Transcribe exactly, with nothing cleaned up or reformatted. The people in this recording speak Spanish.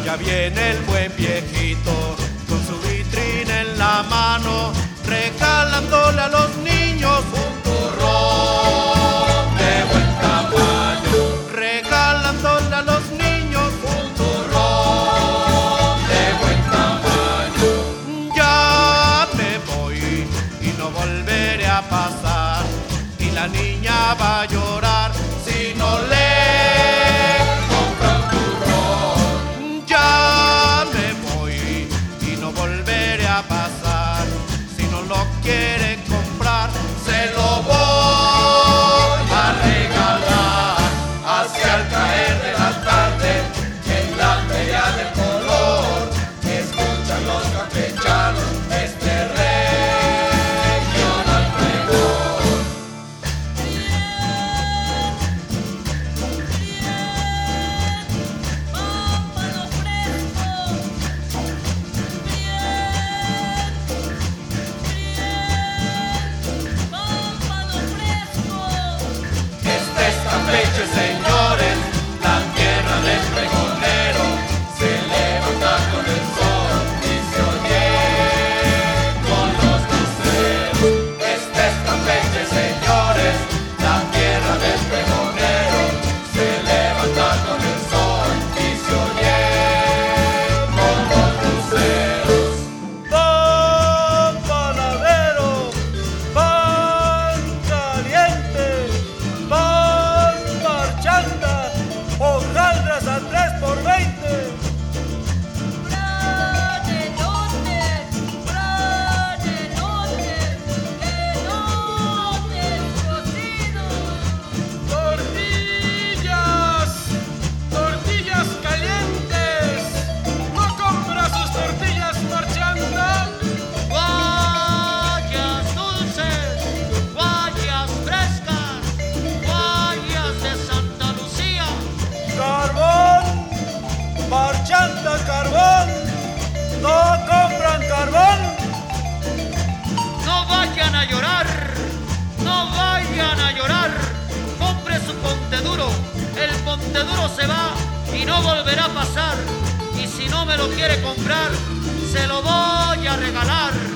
Ya viene el buen viejito con su vitrina en la mano, regalándole a los niños un turrón de buen tamaño, regalándole a los niños un turrón de buen tamaño. Ya me voy y no volveré a pasar, y la niña va a llorar si no le compra un turrón. Ya me voy y no volveré a pasar, si no lo quiere comprar se lo voy a regalar. Hacia el caer de la tarde, en la feria del color, escuchan los campechanos este regional pregón. Pámpano fresco, pámpano fresco. Este es Campeche, señores, la tierra del pregonero. Se levanta con el sol y se oye con los luceros. Este es Campeche, señores, la tierra del pregonero. Se levanta con el sol y se oye con los luceros. Pan panadero, pan caliente, pan marchanda, hojaldras a tres por veinte. Franenote, franenote, elotes cocidos. Tortillas, tortillas calientes. ¿No compra sus tortillas marchanda? Guayas dulces, guayas frescas, guayas de Santa Lucía. Carbón, marchanda carbón. ¿No compran carbón? No vayan a llorar, no vayan a llorar. Compre su ponte duro, el ponte duro se va y no volverá a pasar. Y si no me lo quiere comprar, se lo voy a regalar.